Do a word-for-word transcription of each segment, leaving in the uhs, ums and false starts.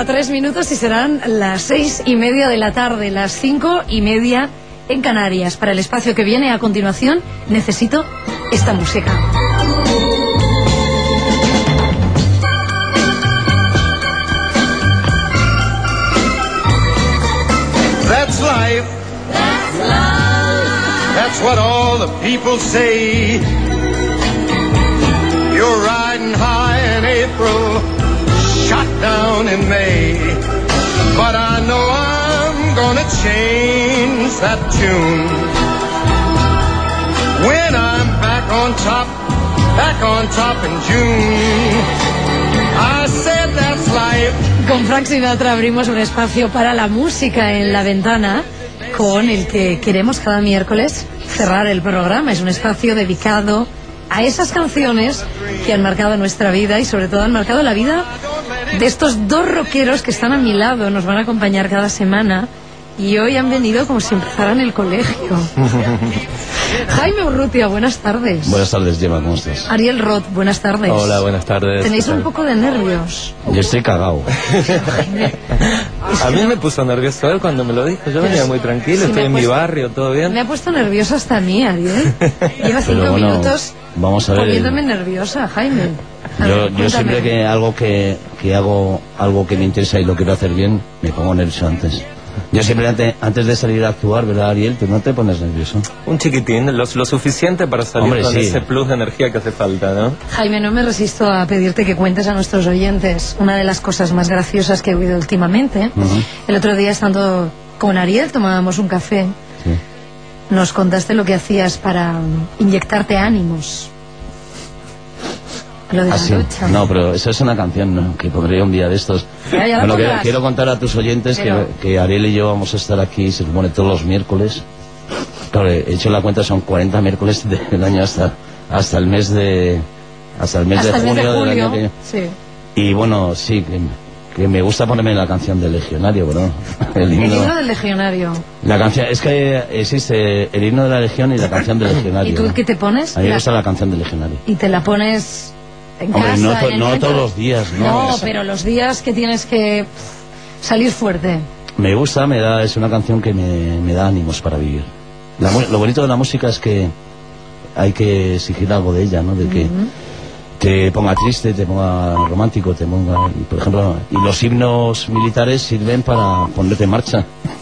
tres minutos y serán las seis y media de la tarde, las cinco y media en Canarias. Para el espacio que viene a continuación, necesito esta música. That's life. That's life. That's what all the people say. You're riding high in April, shot down in May. But I know I'm gonna change that tune when I'm back on top, back on top in June. I said that's life. Con Frank Sinatra abrimos un espacio para la música en La Ventana, con el que queremos cada miércoles cerrar el programa. Es un espacio dedicado a esas canciones que han marcado nuestra vida y sobre todo han marcado la vida de estos dos rockeros que están a mi lado. Nos van a acompañar cada semana y hoy han venido como si empezaran el colegio. Jaime Urrutia, buenas tardes. Buenas tardes, Gemma, ¿cómo estás? Ariel Roth, buenas tardes. Hola, buenas tardes. Tenéis un poco de nervios. Yo estoy cagado. A mí me puso nervioso él cuando me lo dijo. Yo venía muy tranquilo, Sí, estoy en puesto, mi barrio, todo bien. Me ha puesto nerviosa hasta a mí, Ariel. Lleva cinco Pero bueno, minutos vamos a ver. poniéndome nerviosa, Jaime. A Yo, ver, yo siempre cuéntame. que algo que, que hago algo que me interesa y lo quiero hacer bien, me pongo nervioso antes. Yo siempre antes, antes de salir a actuar, ¿verdad, Ariel? ¿Tú no te pones nervioso? Un chiquitín, lo, lo suficiente para salir Hombre, con sí. ese plus de energía que hace falta, ¿no? Jaime, no me resisto a pedirte que cuentes a nuestros oyentes una de las cosas más graciosas que he oído últimamente. Uh-huh. El otro día, estando con Ariel, tomábamos un café. Sí. Nos contaste lo que hacías para inyectarte ánimos. Lo de la Ah, sí. ducha. No, pero eso es una canción, ¿no? Que pondré un día de estos. Ya, ya la Bueno, que, pondrás. quiero contar a tus oyentes Pero- que, que Ariel y yo vamos a estar aquí, se supone, todos los miércoles. Claro, he hecho la cuenta, son cuarenta miércoles del año hasta hasta el mes de hasta el mes Hasta de el mes junio de del julio. año que... Sí. Y bueno, sí, que, que me gusta ponerme la canción del Legionario, ¿no? El El himno. himno del legionario. La canción, es que existe el himno de la Legión y la canción del Legionario. ¿Y tú ¿no? qué te pones? A mí me La- gusta la canción del Legionario. Y te la pones en Hombre, casa, no to- en el no momento todos de- los días, no. No, Es- pero los días que tienes que salir fuerte. Me gusta, me da, es una canción que me, me da ánimos para vivir. La mu- lo bonito de la música es que hay que exigir algo de ella, ¿no? De que te ponga triste, te ponga romántico, te ponga, y, por ejemplo, y los himnos militares sirven para ponerte en marcha.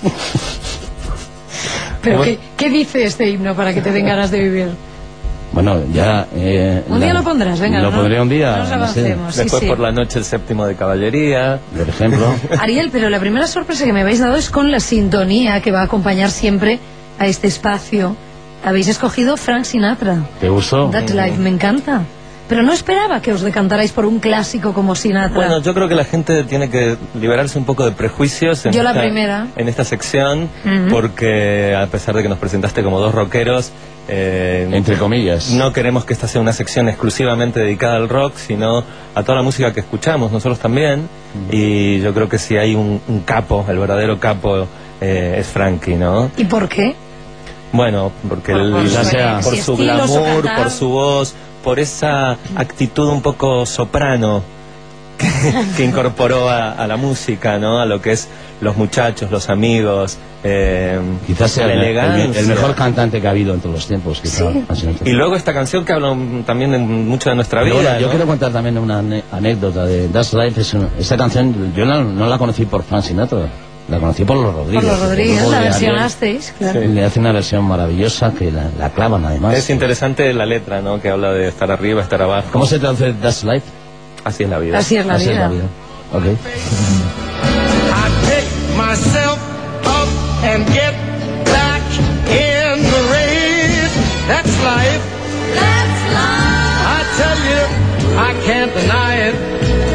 Pero Bueno. ¿qué, ¿qué dice este himno para que te den ganas de vivir? Bueno, ya... Eh, Un la- día lo pondrás, venga. Lo ¿no? pondré un día, No nos no sé, avancemos. Sí, Después sí. por la noche el séptimo de caballería. por ejemplo. Ariel, pero la primera sorpresa que me habéis dado es con la sintonía que va a acompañar siempre a este espacio. Habéis escogido Frank Sinatra. ¿Te gustó? That Life, me encanta. Pero no esperaba que os decantarais por un clásico como Sinatra. Bueno, yo creo que la gente tiene que liberarse un poco de prejuicios en, Yo la esta, primera. en esta sección, Ujú. porque a pesar de que nos presentaste como dos rockeros, eh, Entre comillas. no queremos que esta sea una sección exclusivamente dedicada al rock, sino a toda la música que escuchamos, nosotros también. Y yo creo que si hay un, un capo, el verdadero capo eh, es Frankie, ¿no? ¿Y por qué? Bueno, porque Por- él, por su- por si su estilos o glamour, cantar. por su voz, por esa actitud un poco soprano que, que incorporó a, a la música, ¿no? A lo que es los muchachos, los amigos, eh, Quizás sea la el, el- elegancia. el mejor cantante que ha habido en todos los tiempos. Quizá, Sí. ha sido- Y luego esta canción que habla un- también de mucho de nuestra Pero vida, bueno, yo ¿no? quiero contar también una ane- anécdota de That's Life. Es un- esta canción yo no, no la conocí por Frank Sinatra, la conocí por los Rodríguez. Por los Rodríguez, el grupo la de Ariel. versionasteis, claro. Sí. Le hace una versión maravillosa que la, la clavan además. Es interesante la letra, ¿no? Que habla de estar arriba, estar abajo. ¿Cómo se traduce That's Life? Así es la vida. Así es la Así vida. es la vida. Ok. I pick myself up and get back in the race. That's life. That's life. I tell you, I can't deny it.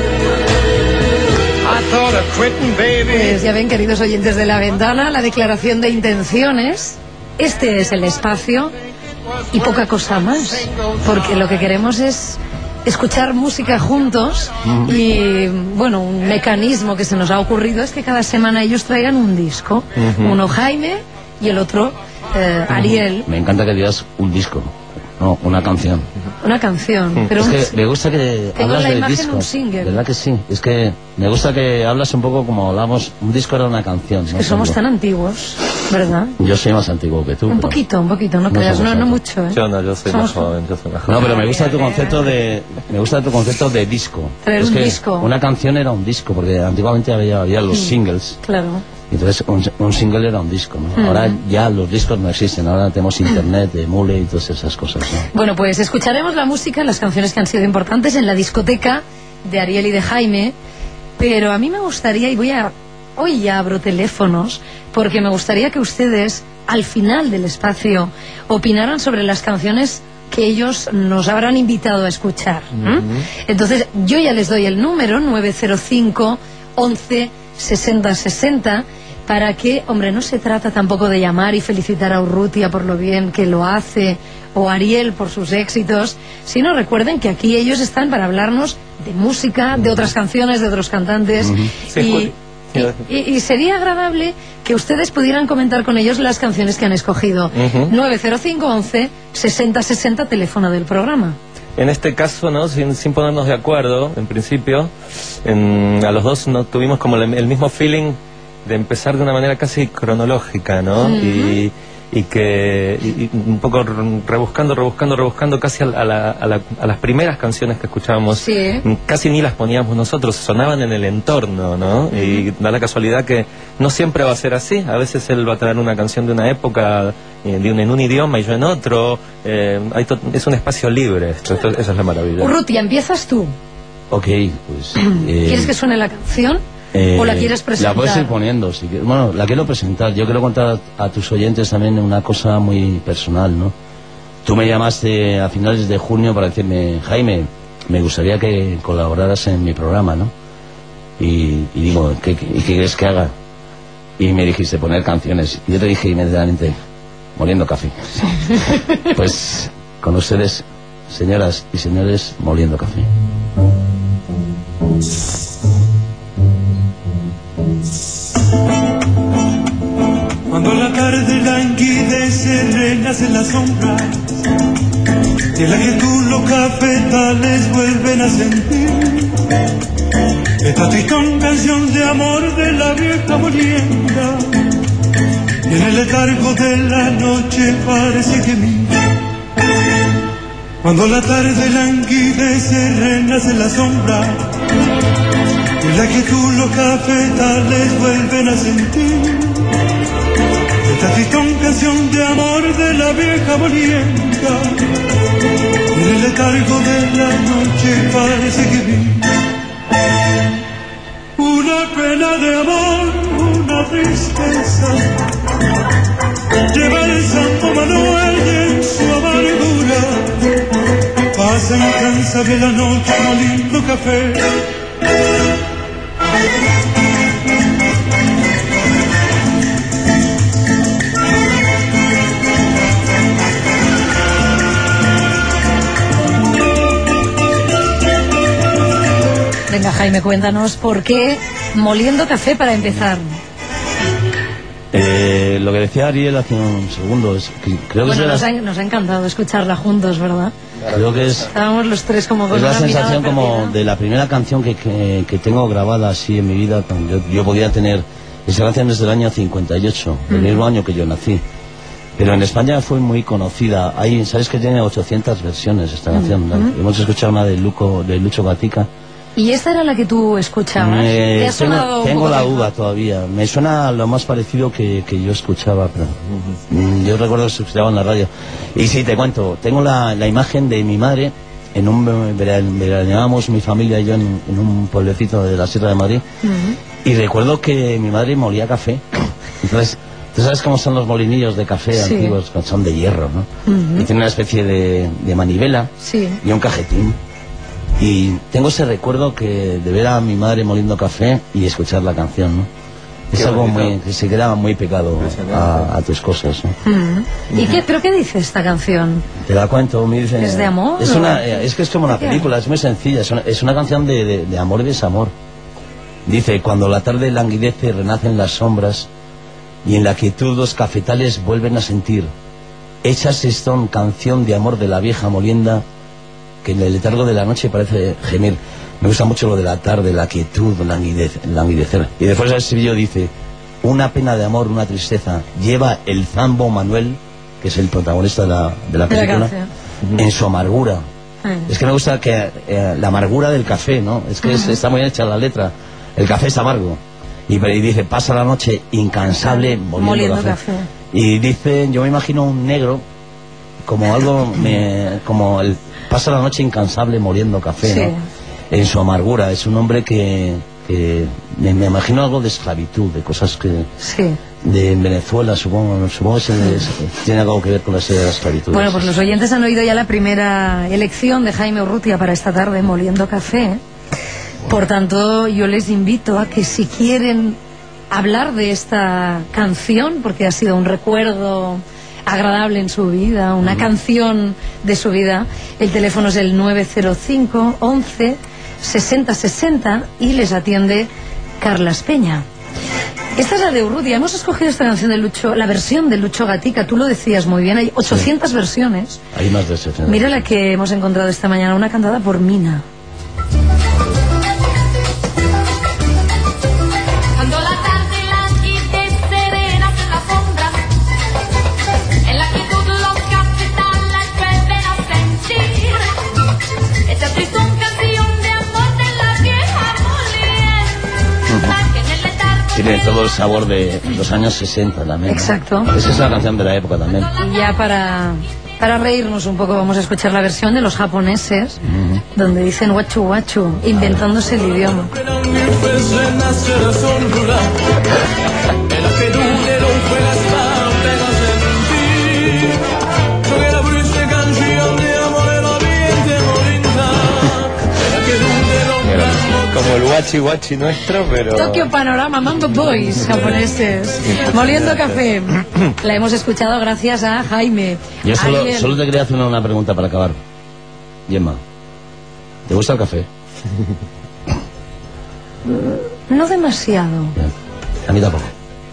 I thought of quitting, baby. Pues ya ven, queridos oyentes de La Ventana, la declaración de intenciones. Este es el espacio y poca cosa más, porque lo que queremos es escuchar música juntos y, bueno, un mecanismo que se nos ha ocurrido es que cada semana ellos traigan un disco, uno Jaime y el otro eh, Ariel. Me encanta que digas un disco, no, una canción. una canción. Pero Es un- que me gusta que tengo hablas la de imagen discos. un single. ¿Verdad que sí? Es que me gusta que hablas un poco como hablamos. Un disco era una canción. Es ¿no? que somos tan Tanto. antiguos, ¿verdad? Yo soy más antiguo que tú. Un pero- poquito, un poquito, no No creas, somos no, no tanto. mucho, ¿eh? Yo no, yo soy Somos- más joven, yo soy más joven. No, pero me gusta Vale, tu vale, concepto de me gusta tu concepto de disco. Traer Es un que disco. Una canción era un disco, porque antiguamente había, había los singles. Claro. Y entonces un, un single era un disco, ¿no? Mm. Ahora ya los discos no existen, ahora tenemos internet, emule y todas esas cosas, ¿no? Bueno, pues escucharemos la música, las canciones que han sido importantes en la discoteca de Ariel y de Jaime, pero a mí me gustaría, y voy a... Hoy ya abro teléfonos, porque me gustaría que ustedes, al final del espacio, opinaran sobre las canciones que ellos nos habrán invitado a escuchar. ¿m? Entonces, yo ya les doy el número, nueve cero cinco, once, sesenta, sesenta, para que, hombre, no se trata tampoco de llamar y felicitar a Urrutia por lo bien que lo hace, o a Ariel por sus éxitos, sino recuerden que aquí ellos están para hablarnos de música, de otras canciones, de otros cantantes, Sí, y, Juli. y- y- y sería agradable que ustedes pudieran comentar con ellos las canciones que han escogido. Ujú. nueve cero cinco, once, sesenta, sesenta, teléfono del programa. En este caso, ¿no? Sin, sin ponernos de acuerdo, en principio, en- a los dos no tuvimos como el, el mismo feeling de empezar de una manera casi cronológica, ¿no? y, y que y- y un poco rebuscando, rebuscando, rebuscando casi a, la- a, la- a la- a las primeras canciones que escuchábamos. Sí. Casi ni las poníamos nosotros, sonaban en el entorno, ¿no? Y da la casualidad que no siempre va a ser así. A veces él va a traer una canción de una época, eh, de un, en un idioma y yo en otro. Eh, hay to- es un espacio libre, esto, esto- esa es la maravilla. Urrutia, empiezas tú. Ok, pues... eh, ¿Quieres que suene la canción? eh, ¿O la quieres presentar? La puedes ir poniendo, si quieres. Bueno, la quiero presentar. Yo quiero contar a, a tus oyentes también una cosa muy personal, ¿no? Tú me llamaste a finales de junio para decirme, Jaime, me gustaría que colaboraras en mi programa, ¿no? Y, y digo, ¿qué, qué, ¿y qué quieres que haga? Y me dijiste poner canciones. Y yo te dije inmediatamente, moliendo café. Pues con ustedes, señoras y señores, moliendo café. Cuando la tarde languidece, renacen las sombras, y en la quietud los cafetales vuelven a sentir esta tristón canción de amor de la vieja molienda, y en el letargo de la noche parece que mira. Cuando la tarde languidece, renacen las sombras, y en la quietud los cafetales vuelven a sentir esta tristón canción de amor de la vieja molienda, y en el letargo de la noche parece que vi una pena de amor, una tristeza. Lleva el Santo Manuel y en su amargura pasa incansable la noche moliendo café. Venga, Jaime, cuéntanos por qué moliendo café para empezar. Eh, lo que decía Ariel hace un segundo es que creo que Bueno, es, nos la, ha, nos ha encantado escucharla juntos, ¿verdad? creo que es, Estábamos los tres como con es la una mirada sensación como perdida. de la primera canción que, que, que tengo grabada así en mi vida. Yo, yo podía tener esa canción desde el año cincuenta y ocho, el mismo año que yo nací. Pero en España fue muy conocida. Hay, ¿sabes que tiene ochocientas versiones esta canción? ¿no? Hemos escuchado una de, Luco, de Lucho Gatica. ¿Y esta era la que tú escuchabas? Me- ¿Te ha sonado tengo un tengo poco la vieja? uva todavía. Me suena lo más parecido que, que yo escuchaba. Pero, mm, yo recuerdo que se escuchaba en la radio. Y sí, te cuento. Tengo la, la imagen de mi madre. En un vera- veraneábamos mi familia y yo en, en un pueblecito de la Sierra de Madrid. Y recuerdo que mi madre molía café. Entonces, tú sabes cómo son los molinillos de café Sí. antiguos, son de hierro, ¿no? Y tiene una especie de, de manivela Sí. y un cajetín. Y tengo ese recuerdo que de ver a mi madre moliendo café y escuchar la canción, ¿no? Es Qué algo bonito. muy, que se queda muy pegado a, a tus cosas, ¿no? Mm. ¿Y qué, pero qué dice esta canción? Te la cuento, me dicen... ¿Es de amor, Es, o? una, eh, es que es como una ¿Qué? película, es muy sencilla, es una, es una canción de, de, de amor y desamor. Dice, cuando la tarde languidece renacen las sombras y en la quietud los cafetales vuelven a sentir. Hechas son canción de amor de la vieja molienda que en el letargo de la noche parece gemir. Me gusta mucho lo de la tarde, la quietud, languidez, languidecer. Y después el estribillo dice: una pena de amor, una tristeza, lleva el zambo Manuel, que es el protagonista de la, de la película, de en su amargura. Mm. Es que me gusta que eh, la amargura del café, ¿no? Es que uh-huh. es, está muy hecha la letra. El café es amargo. Y, y dice: pasa la noche incansable moliendo, moliendo café. café. Y dice, yo me imagino un negro como algo, me, como el pasa la noche incansable moliendo café, sí. ¿no? En su amargura. Es un hombre que, que me, me imagino algo de esclavitud, de cosas que sí. de Venezuela, supongo, supongo que se, es, tiene algo que ver con la esclavitud. Bueno, pues los oyentes han oído ya la primera elección de Jaime Urrutia para esta tarde, moliendo café. Por tanto, yo les invito a que si quieren hablar de esta canción, porque ha sido un recuerdo agradable en su vida, una mm. canción de su vida, el teléfono es el nueve cero cinco, once, sesenta, sesenta y les atiende Carlas Peña. Esta es la de Urrutia. Hemos escogido esta canción de Lucho, la versión de Lucho Gatica. Tú lo decías muy bien, hay ochocientas sí. versiones. Hay más de ochocientas. Mira la que hemos encontrado esta mañana, una cantada por Mina. Tiene todo el sabor de los años sesenta también, ¿no? Exacto. Esa es una canción de la época también. Y ya para, para reírnos un poco vamos a escuchar la versión de los japoneses, uh-huh. donde dicen guachu guachu, inventándose el idioma. Como el guachi guachi nuestro, pero... Tokyo Panorama, Mambo Boys, japoneses. Moliendo café. La hemos escuchado gracias a Jaime. Yo solo, solo te quería hacer una, una pregunta para acabar. Gemma, ¿te gusta el café? No demasiado. Bien. A mí tampoco.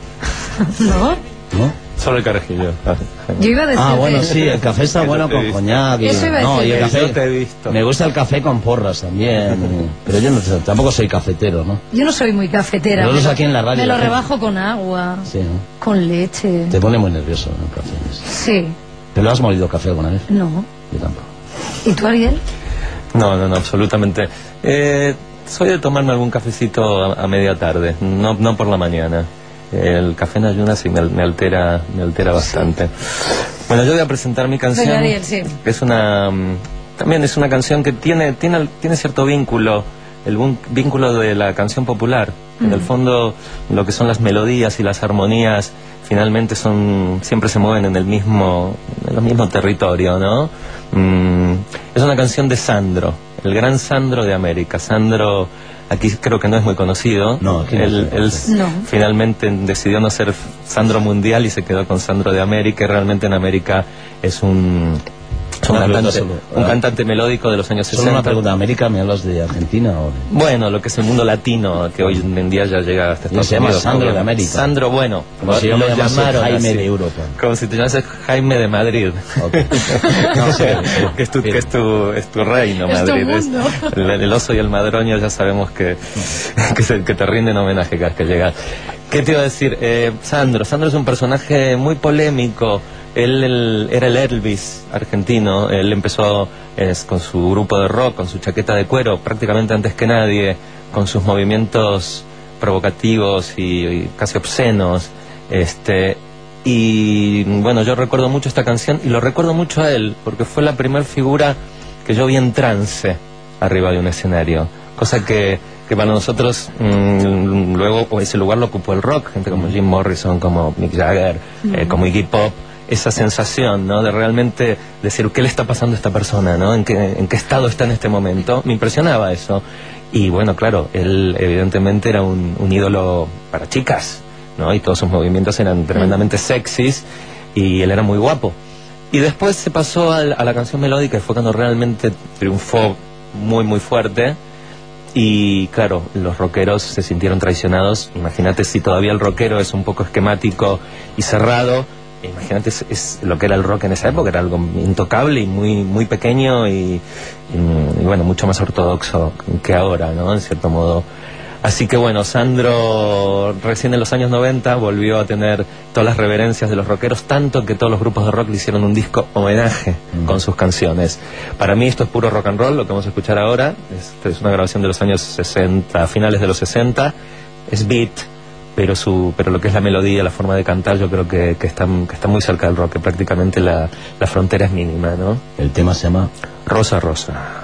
¿No? ¿No? Solo el carajillo. Yo iba a decir. Ah, bueno, sí, el café está bueno con coñac. Y, Eso iba a no, y el decir. café, te he visto. Me gusta el café con porras también. Pero yo no, tampoco soy cafetero, ¿no? Yo no soy muy cafetera. Nosotros aquí en la radio. Me lo la rebajo gente... con agua. Sí, ¿no? Con leche. Te pone muy nervioso el café. Sí. ¿Pero has molido café alguna vez? No. Yo tampoco. ¿Y tú, Ariel? No, no, no, absolutamente. Eh, soy de tomarme algún cafecito a, a media tarde, no, no por la mañana. El café en ayunas sí me, me altera me altera bastante. Sí. Bueno, yo voy a presentar mi canción. Venga, Ariel, sí. Es una también es una canción que tiene tiene tiene cierto vínculo, el vínculo de la canción popular. Mm. En el fondo, lo que son las melodías y las armonías finalmente son siempre se mueven en el mismo en el mismo territorio, ¿no? Mm, es una canción de Sandro, el gran Sandro de América. Sandro aquí creo que no es muy conocido. No, aquí no él, él no. finalmente decidió no ser Sandro mundial y se quedó con Sandro de América, y realmente en América es un, un, cantante, solo, un ah, cantante melódico de los años solo sesenta. Una pregunta, ¿América me hablas de Argentina o de... Bueno, lo que es el mundo latino, que hoy en día ya llega hasta Estados se llama Unidos. Sandro de América. Sandro, bueno, como si yo me llamase Jaime así, de Europa. Como si te llamases Jaime de Madrid. Okay. No sé, que es tu, que es tu, es tu reino, es Madrid. Tu mundo. Es, el, el oso y el madroño ya sabemos que, que, se, que te rinden homenaje cada vez que llegas. ¿Qué te iba a decir? Eh, Sandro, Sandro es un personaje muy polémico. Él, él era el Elvis argentino. Él empezó es, con su grupo de rock, con su chaqueta de cuero, prácticamente antes que nadie, con sus movimientos provocativos y, y casi obscenos. Este, y bueno, yo recuerdo mucho esta canción y lo recuerdo mucho a él, porque fue la primera figura que yo vi en trance arriba de un escenario. Cosa que, que para nosotros mmm, luego ese lugar lo ocupó el rock, gente como Jim Morrison, como Mick Jagger, mm. eh, como Iggy Pop. Esa sensación, ¿no? De realmente decir, ¿qué le está pasando a esta persona, ¿no? ¿En qué, en qué estado está en este momento? Me impresionaba eso. Y bueno, claro, él evidentemente era un, un ídolo para chicas, ¿no? Y todos sus movimientos eran tremendamente sexys y él era muy guapo. Y después se pasó a, a la canción melódica y fue cuando realmente triunfó muy, muy fuerte. Y claro, los rockeros se sintieron traicionados. Imagínate si todavía el rockero es un poco esquemático y cerrado. imagínate, es, es lo que era el rock en esa época, era algo intocable y muy muy pequeño y, y, y bueno, mucho más ortodoxo que ahora, ¿no? En cierto modo. Así que bueno, Sandro recién en los años noventa volvió a tener todas las reverencias de los rockeros, tanto que todos los grupos de rock le hicieron un disco homenaje mm. con sus canciones. Para mí esto es puro rock and roll, lo que vamos a escuchar ahora. Es, es una grabación de los años sesenta, finales de los sesenta. Es beat, pero su pero lo que es la melodía, la forma de cantar, yo creo que, que, está, que está muy cerca del rock, que prácticamente la, la frontera es mínima, ¿no? El tema se llama Rosa Rosa.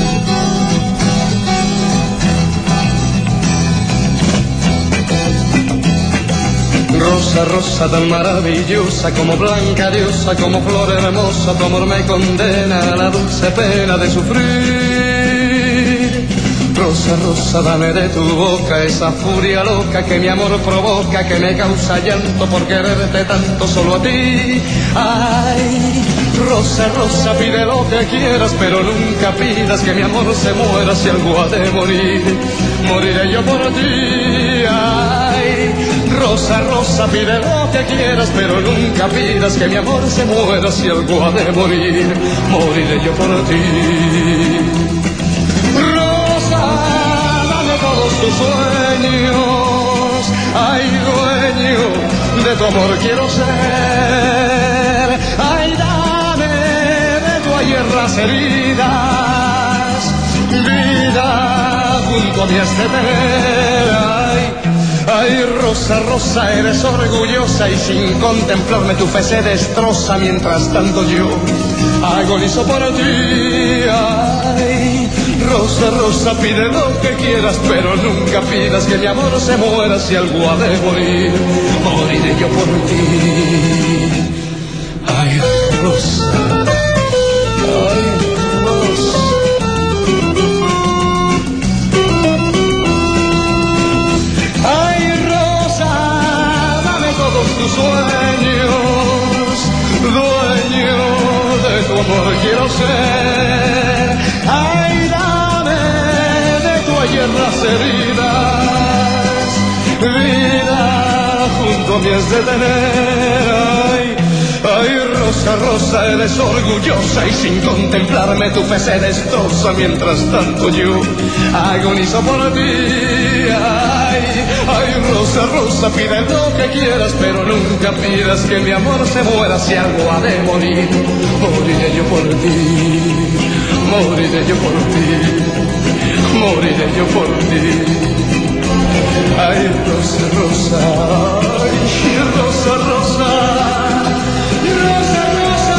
Rosa, rosa tan maravillosa, como blanca diosa, como flor hermosa, tu amor me condena a la dulce pena de sufrir. Rosa, rosa, dame de tu boca esa furia loca que mi amor provoca, que me causa llanto por quererte tanto solo a ti. Ay, rosa, rosa, pide lo que quieras, pero nunca pidas que mi amor se muera si algo ha de morir. Moriré yo por ti. Ay, rosa, rosa, pide lo que quieras, pero nunca pidas que mi amor se muera si algo ha de morir. Moriré yo por ti. Rosa, dame todos tus sueños. Ay, dueño de tu amor quiero ser. Ay, dame de tu ayer las heridas. Vida junto a mí has de tener. Ay, ay, rosa, rosa, eres orgullosa y sin contemplarme tu fe se destroza. Mientras tanto yo agonizo por ti. Ay, rosa, rosa, pide lo que quieras, pero nunca pidas que mi amor se muera si algo ha de morir. Moriré yo por ti. Ay, rosa, ay, rosa. Tus sueños, dueño de tu amor quiero ser. Ay, dame de tu ayer las heridas. Vida junto a mí has de tener. Ay, ay, rosa, rosa, eres orgullosa y sin contemplarme tu fe se destroza. Mientras tanto yo agonizo por ti. Ay, ay, rosa, rosa, pide lo que quieras, pero nunca pidas que mi amor se muera si algo ha de morir. Moriré yo por ti, moriré yo por ti, moriré yo por ti. Ay, rosa, rosa, ay, rosa, rosa, rosa, rosa.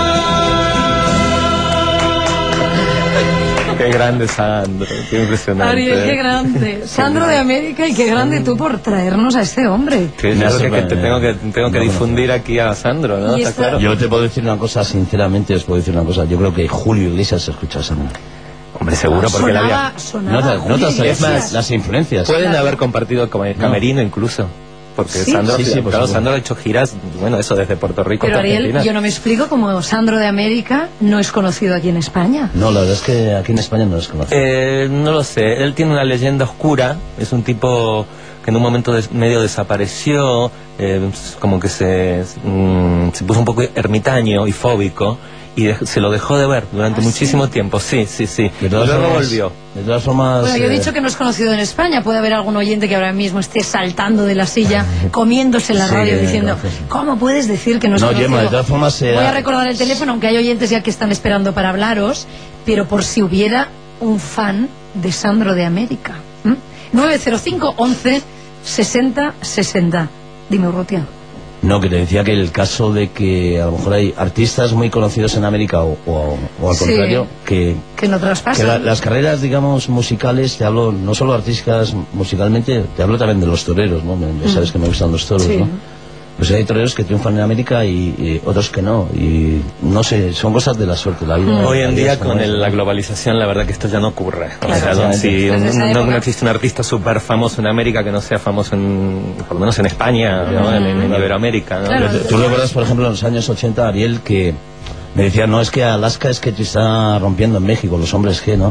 Qué grande Sandro, qué impresionante. Ariel, qué grande. Sandro de América, y qué grande tú por traernos a este hombre. Que yo creo que, que te tengo que tengo que difundir aquí a Sandro, ¿no? ¿Está claro? Yo te puedo decir una cosa, sinceramente os puedo decir una cosa. Yo creo que Julio Iglesias escucha a Sandro. Hombre, seguro, porque sonaba, la había... sonaba Notas, notas Julio es más, Iglesias. las influencias. Pueden Claro. haber compartido como camerino incluso. Porque Sí. Sandro, Sí, sí, por claro, supuesto. Sandro ha hecho giras, bueno, eso desde Puerto Rico Pero hasta Ariel, Argentina. yo no me explico cómo Sandro de América no es conocido aquí en España. No, la verdad es que aquí en España no los conozco. Eh, no lo sé, él tiene una leyenda oscura, es un tipo que en un momento des- medio desapareció, eh, como que se, mm, se puso un poco ermitaño y fóbico, y de- se lo dejó de ver durante ¿Ah, muchísimo sí? tiempo, sí, sí, sí, De y todas luego formas- volvió. De todas formas... Bueno, yo he eh, dicho que no es conocido en España. Puede haber algún oyente que ahora mismo esté saltando de la silla, comiéndose la Sí, radio, diciendo, entonces- ¿cómo puedes decir que no es No, conocido? Gemma, de todas formas, eh, Voy a recordar el teléfono, aunque hay oyentes ya que están esperando para hablaros, pero por si hubiera un fan de Sandro de América. ¿m? nueve cero cinco, once, sesenta, sesenta. Dime, Urrutia. No, que te decía que el caso de que a lo mejor hay artistas muy conocidos en América o, o- o al Sí. contrario, que, Que no que traspasan. la- las carreras, digamos, musicales, te hablo no solo artísticas musicalmente, te hablo también de los toreros, ¿no? Me- Ya sabes que me gustan los toros, Sí. ¿no? Pues hay toreros que triunfan en América y, y otros que no. Y no sé, son cosas de la suerte. La vida, Hoy la en vida día es como con es, el- ¿no? la globalización, la verdad que esto ya no ocurre. O Claro, sea, claro. si Desde un- esa no, época. no existe un artista súper famoso en América que no sea famoso en, por lo menos en España, ¿no? en, en Iberoamérica, ¿no? Claro. Tú recuerdas, por ejemplo, en los años ochenta, Ariel, que me decía, no, es que Alaska es que te está rompiendo en México, los hombres que, ¿no?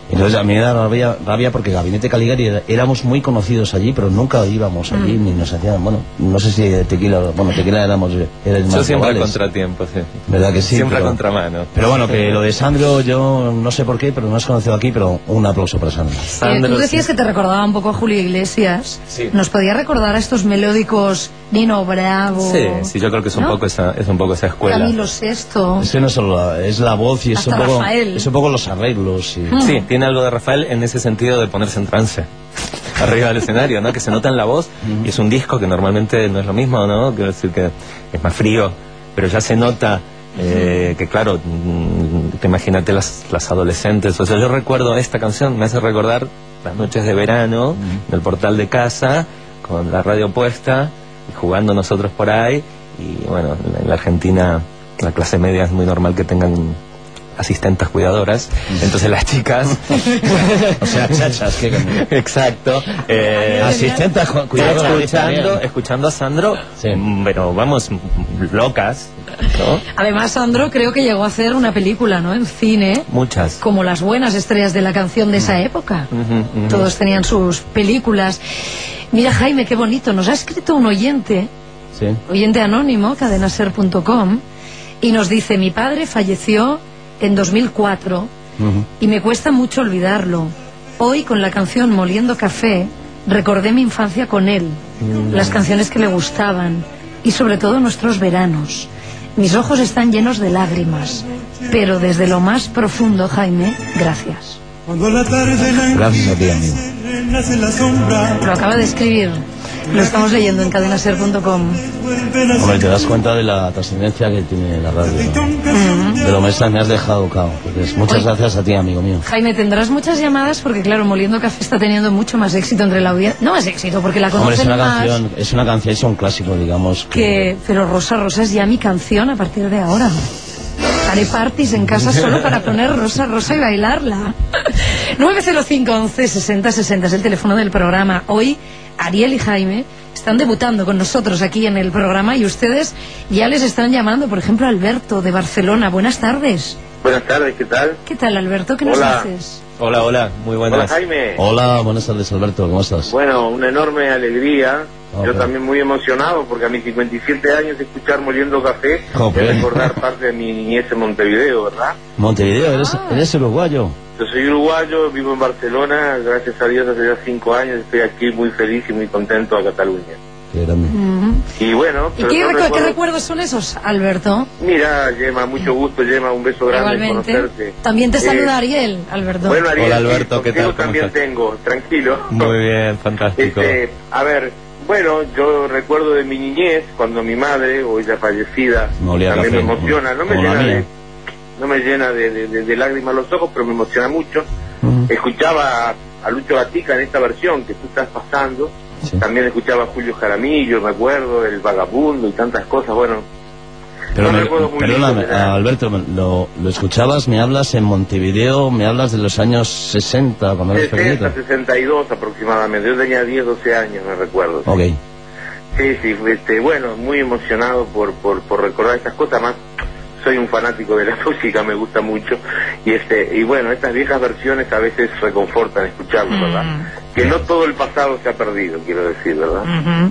Entonces a mí me da rabia, rabia porque Gabinete Caligari era- éramos muy conocidos allí, pero nunca íbamos allí Mm. ni nos hacían, bueno, no sé si de Tequila, bueno, Tequila éramos, éramos Yo más siempre a globales. contratiempo, sí. ¿Verdad que sí? Siempre pero, a contramano. Pero bueno, que lo de Sandro, yo no sé por qué, pero no has conocido aquí, pero un aplauso para Sandro. Eh, Sandro, tú decías sí. que te recordaba un poco a Julio Iglesias. Sí. ¿Nos podía recordar a estos melódicos Nino Bravo? Sí, sí, yo creo que es un ¿no? poco esa, es un poco esa escuela. Camilo Sexto. Es que no solo la, es la voz y es Hasta un poco, Rafael. es un poco los arreglos. Y, Sí, tiene algo de Rafael en ese sentido de ponerse en trance arriba del escenario, ¿no? Que se nota en la voz y es un disco que normalmente no es lo mismo, ¿no? Quiero decir que es más frío, pero ya se nota eh, que claro, mm, te imagínate las, las adolescentes. O sea, yo recuerdo esta canción, me hace recordar las noches de verano en el portal de casa con la radio puesta y jugando nosotros por ahí. Y bueno, en la, en la Argentina la clase media es muy normal que tengan asistentes cuidadoras, entonces las chicas o sea, chachas, que exacto, eh, asistentes cu- cuidado con la lista, escuchando, bien. escuchando a Sandro, Sí. mm, pero vamos, mm, locas, ¿no? Además, Sandro creo que llegó a hacer una película, ¿no? En cine, Muchas. como las buenas estrellas de la canción de esa época. Ujú, ujú. Todos tenían sus películas. Mira, Jaime, qué bonito. Nos ha escrito un oyente, Sí. oyente anónimo, cadenaser punto com, y nos dice: mi padre falleció en dos mil cuatro Ujú. y me cuesta mucho olvidarlo. Hoy, con la canción Moliendo Café, recordé mi infancia con él, las canciones que le gustaban y sobre todo nuestros veranos. Mis ojos están llenos de lágrimas, pero desde lo más profundo, Jaime, gracias. Cuando la tarde Gracias a ti, amigo. nace en la sombra, Lo acaba de escribir, lo estamos leyendo en cadenaser punto com. vuelven a Hombre, te das cuenta de la trascendencia que tiene la radio, ¿no? De lo maestra me has dejado, cao. Pues muchas Oye. gracias a ti, amigo mío. Jaime, tendrás muchas llamadas porque, claro, Moliendo Café está teniendo mucho más éxito entre la audiencia. No más éxito, porque la Hombre, es conocen una más canción, es una canción, es un clásico, digamos. Que... que... Pero Rosa Rosa es ya mi canción a partir de ahora. Haré parties en casa solo para poner Rosa Rosa y bailarla. nueve cero cinco, once, sesenta, sesenta es el teléfono del programa. Hoy Ariel y Jaime están debutando con nosotros aquí en el programa y ustedes ya les están llamando. Por ejemplo, Alberto de Barcelona. Buenas tardes. Buenas tardes, ¿qué tal? ¿Qué tal, Alberto? ¿Qué nos Hola. dices? Hola, hola, muy Hola, buenas. Jaime. Hola, buenas tardes, Alberto, ¿cómo estás? Bueno, una enorme alegría. Ok. Yo también muy emocionado porque a mis cincuenta y siete años escuchar Moliendo Café Ok. es recordar parte de mi niñez en Montevideo, ¿verdad? Montevideo, ¿eres, Ah. eres uruguayo? Yo soy uruguayo, vivo en Barcelona, gracias a Dios hace ya cinco años estoy aquí muy feliz y muy contento a Cataluña. Qué grande. Ujú. Y bueno, ¿Y pero qué, no recu- qué recuerdo- recuerdos son esos, Alberto? Mira, Gemma, mucho gusto, Gemma, un beso grande en Igualmente. conocerte. También te Eh, saluda Ariel, Alberto. Bueno, Ariel, Hola, Alberto, ¿qué contigo tal? ¿Cómo también estás? tengo, tranquilo. Muy bien, fantástico. Este, a ver, bueno, yo recuerdo de mi niñez, cuando mi madre, hoy ya fallecida, No olía también café, me emociona, no me como la llena, mía. de, no me llena de, de- de- de lágrimas los ojos, pero me emociona mucho. Ujú. Escuchaba a, a Lucho Gatica en esta versión que tú estás pasando, Sí. también escuchaba a Julio Jaramillo, me acuerdo, El Vagabundo y tantas cosas, bueno. Pero no me- recuerdo muy perdóname, lindo, ¿verdad? Alberto, me- lo, lo escuchabas, me hablas en Montevideo, me hablas de los años sesenta, cuando eras sesenta, pequeñito. sesenta y dos aproximadamente, yo tenía diez, doce años, me recuerdo. Ok. Sí, sí, este, bueno, muy emocionado por, por, por recordar estas cosas, más soy un fanático de la música, me gusta mucho, y este, y bueno, estas viejas versiones a veces reconfortan escucharlo, ¿verdad? Que no todo el pasado se ha perdido, quiero decir, ¿verdad? Ujú.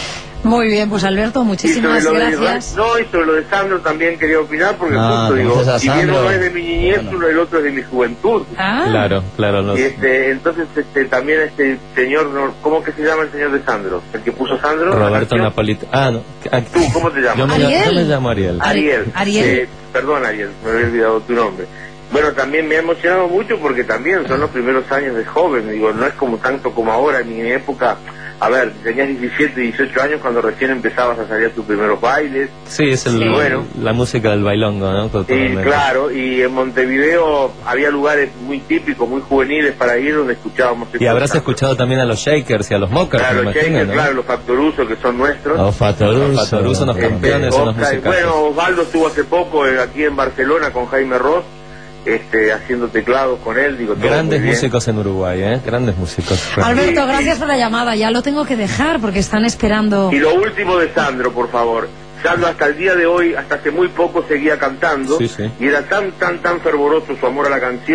Muy bien, pues Alberto, Y sobre muchísimas lo de, gracias. no, y sobre lo de Sandro también quería opinar, porque Ah, justo digo, conoces a si bien Sandro. uno es de mi niñez, Bueno. uno el otro es de mi juventud. Ah, Claro, claro. No Y sé. este, entonces este, también este señor, no- ¿cómo que se llama el señor de Sandro? ¿El que puso Sandro? ¿La Roberto canción? Napolitano. Ah, no. ah, ¿Tú cómo te llamas? Yo me, Ariel. yo me llamo Ariel. Ariel. Ariel. Eh, perdón, Ariel, me había olvidado tu nombre. Bueno, también me ha emocionado mucho porque también son los primeros años de joven. Digo, no es como tanto como ahora, ni en mi época. A ver, tenías diecisiete, dieciocho años cuando recién empezabas a salir a tus primeros bailes. Sí, es el, Sí, bueno. la música del bailongo, ¿no? Y Totalmente. claro, y en Montevideo había lugares muy típicos, muy juveniles para ir donde escuchábamos. Y habrás estos escuchado también a los Shakers y a los Mockers, Claro, me los imagino, Shakers, ¿no? claro, los Factorusos que son nuestros. Los Fatoruso. Los Fatoruso, los Este, campeones son los Oscar- musicales. bueno, Osvaldo estuvo hace poco eh, aquí en Barcelona con Jaime Ross, este, haciendo teclados con él. Digo, todo Grandes muy bien. músicos en Uruguay, ¿eh? Grandes músicos. Alberto, Sí, gracias sí. por la llamada. Ya lo tengo que dejar porque están esperando. Y lo último de Sandro, por favor. Sandro hasta el día de hoy, hasta hace muy poco seguía cantando, Sí, sí. y era tan, tan, tan fervoroso su amor a la canción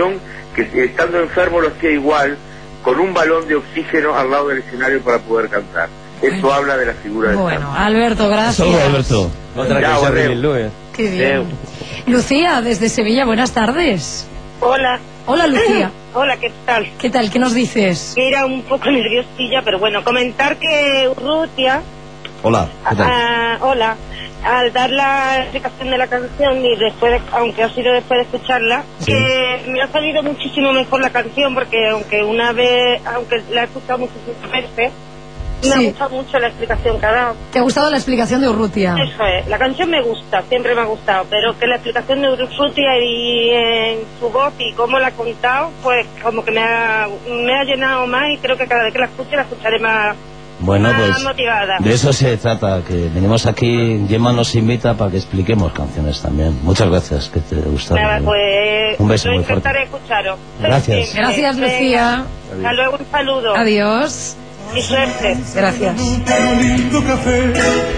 que estando enfermo lo hacía igual, con un balón de oxígeno al lado del escenario para poder cantar. Eso habla de la figura de Bueno, Sandro. Alberto, gracias. Saludos, Alberto. Otra Ya, que bueno. Jerry Lewis. Qué bien. Lucía, desde Sevilla, buenas tardes. Hola. Hola, Lucía. Hola, ¿qué tal? ¿Qué tal? ¿Qué nos dices? Que era un poco nerviosilla, pero bueno, comentar que Urrutia, Hola, ¿qué tal? ah, hola, al dar la explicación de la canción y después, de- aunque ha sido después de escucharla, Sí. que me ha salido muchísimo mejor la canción, porque aunque una vez, aunque la he escuchado muchísimas veces, me Sí. ha gustado mucho la explicación que ha dado. ¿Te ha gustado la explicación de Urrutia? Eso es, la canción me gusta, siempre me ha gustado, pero que la explicación de Urrutia y en su voz y cómo la ha contado, pues como que me ha, me ha llenado más, y creo que cada vez que la escuche la escucharé más, Bueno, más pues motivada. de eso se trata, que venimos aquí, Gemma nos invita para que expliquemos canciones también. Muchas gracias, que te gusta. Nada, pues Un beso yo muy fuerte. intentaré escucharos. Gracias. Siempre. Gracias, Venga, Lucía. hasta luego, un saludo. Adiós. Y suerte. Gracias. Un lindo café.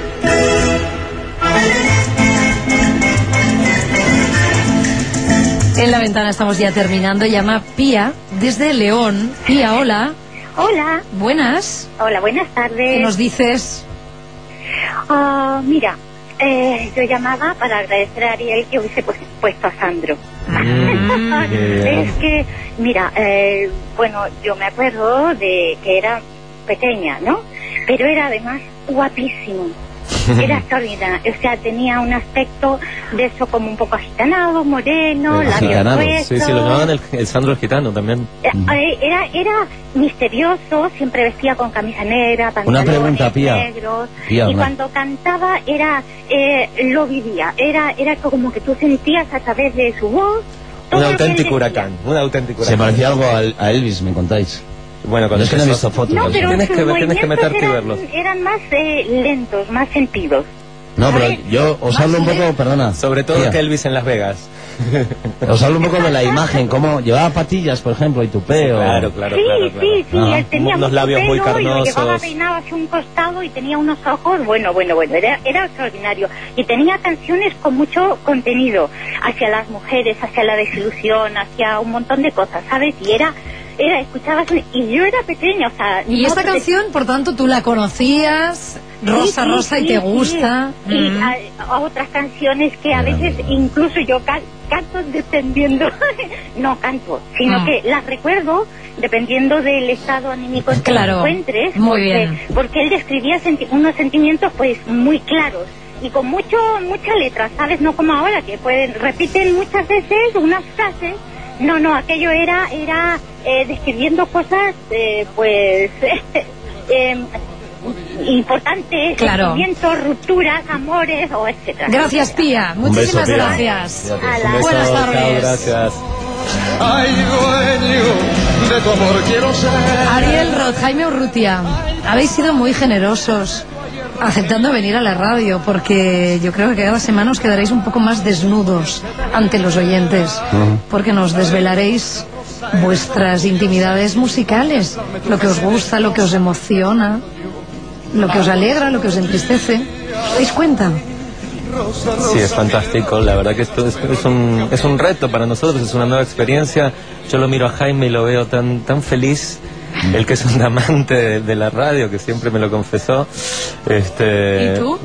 En la ventana estamos ya terminando. Llama Pía desde León. Pía, hola. Hola, Buenas. hola, buenas ¿Qué tardes. nos dices? Ah, mira, eh, yo llamaba para agradecer a Ariel que hubiese pu- puesto a Sandro. Es que, mira, eh, bueno, yo me acuerdo de que era pequeña, ¿no? Pero era además guapísimo. Era extraordinario, o sea, tenía un aspecto de eso como un poco agitanado, moreno, Eh, labios agitanado, gruesos. Sí, sí, lo llamaban el, el Sandro el Gitano también. Eh, eh, Era, era misterioso, siempre vestía con camisa negra, pantalones pregunta, Pía. negros, Pía, y una- cuando cantaba era, eh, lo vivía, era, era como que tú sentías a través de su voz todo Un lo que él auténtico decía. huracán, un auténtico Se huracán. parecía algo al- a Elvis, me contáis. Bueno, Yo con es que no he visto fotos. No, de pero eso. Tienes sus que ver- tienes que movimientos meterte y eran, verlos. eran más eh, lentos, más sentidos. No, pero yo os hablo un poco, perdona. Sobre todo Tía, que Elvis en Las Vegas. os hablo un poco de la imagen, cómo llevaba patillas, por ejemplo, y tupeo. Claro, claro, sí, claro, claro. sí, sí, Ah, él tenía unos mucho labios muy pelo y lo llevaba carnosos. peinado hacia un costado y tenía unos ojos, bueno, bueno, bueno, era, era extraordinario. Y tenía canciones con mucho contenido hacia las mujeres, hacia la desilusión, hacia un montón de cosas, ¿sabes? Y era, era, escuchabas, y yo era pequeña, o sea... Y no esta te- canción, por tanto, tú la conocías, Rosa, Sí, sí, Rosa, y sí, te sí. gusta. Y Mm. a, a otras canciones que a veces incluso yo ca- canto dependiendo, no canto, sino Mm. que las recuerdo dependiendo del estado anímico en que Claro, te encuentres. muy porque, bien. porque él describía senti- unos sentimientos pues muy claros y con mucho mucha letra, ¿sabes? No como ahora que pueden repiten muchas veces unas frases. No, no, aquello era era eh, describiendo cosas eh, pues eh, importantes, Claro. sentimientos, rupturas, amores o etcétera. Gracias, Pía. Muchísimas beso, Pía. gracias. A la- Un beso, Buenas chao, tardes. gracias. Ay, dueño de tu amor quiero ser. Ariel Roth, Jaime Urrutia, habéis sido muy generosos aceptando venir a la radio, porque yo creo que cada semana os quedaréis un poco más desnudos ante los oyentes, porque nos desvelaréis vuestras intimidades musicales, lo que os gusta, lo que os emociona, lo que os alegra, lo que os entristece. ¿Os dais cuenta? Sí, es fantástico. La verdad que esto es, es un, es un reto para nosotros, es una nueva experiencia. Yo lo miro a Jaime y lo veo tan, tan feliz. Él que es un amante de, de la radio, que siempre me lo confesó. Este, ¿Y tú?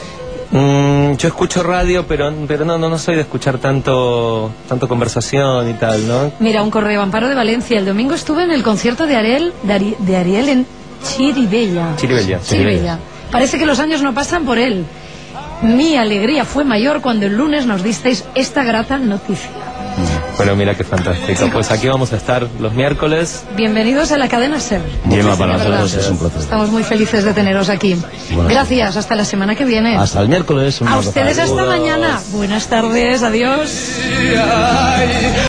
Mm, yo escucho radio, pero pero no no no soy de escuchar tanto tanto conversación y tal, ¿no? Mira, un correo, Amparo de Valencia. El domingo estuve en el concierto de Ariel, de, Ari- de Ariel en Chiribella. Chiribella. Chiribella. Parece que los años no pasan por él. Mi alegría fue mayor cuando el lunes nos disteis esta grata noticia. Bueno, mira qué fantástico. Pues aquí vamos a estar los miércoles. Bienvenidos a la cadena SER. Gemma, para De verdad. nosotros es un placer. Estamos muy felices de teneros aquí. Bueno. Gracias, hasta la semana que viene. Hasta el miércoles. un A abrazo. ustedes hasta Saludos. mañana. Buenas tardes, adiós. Ay,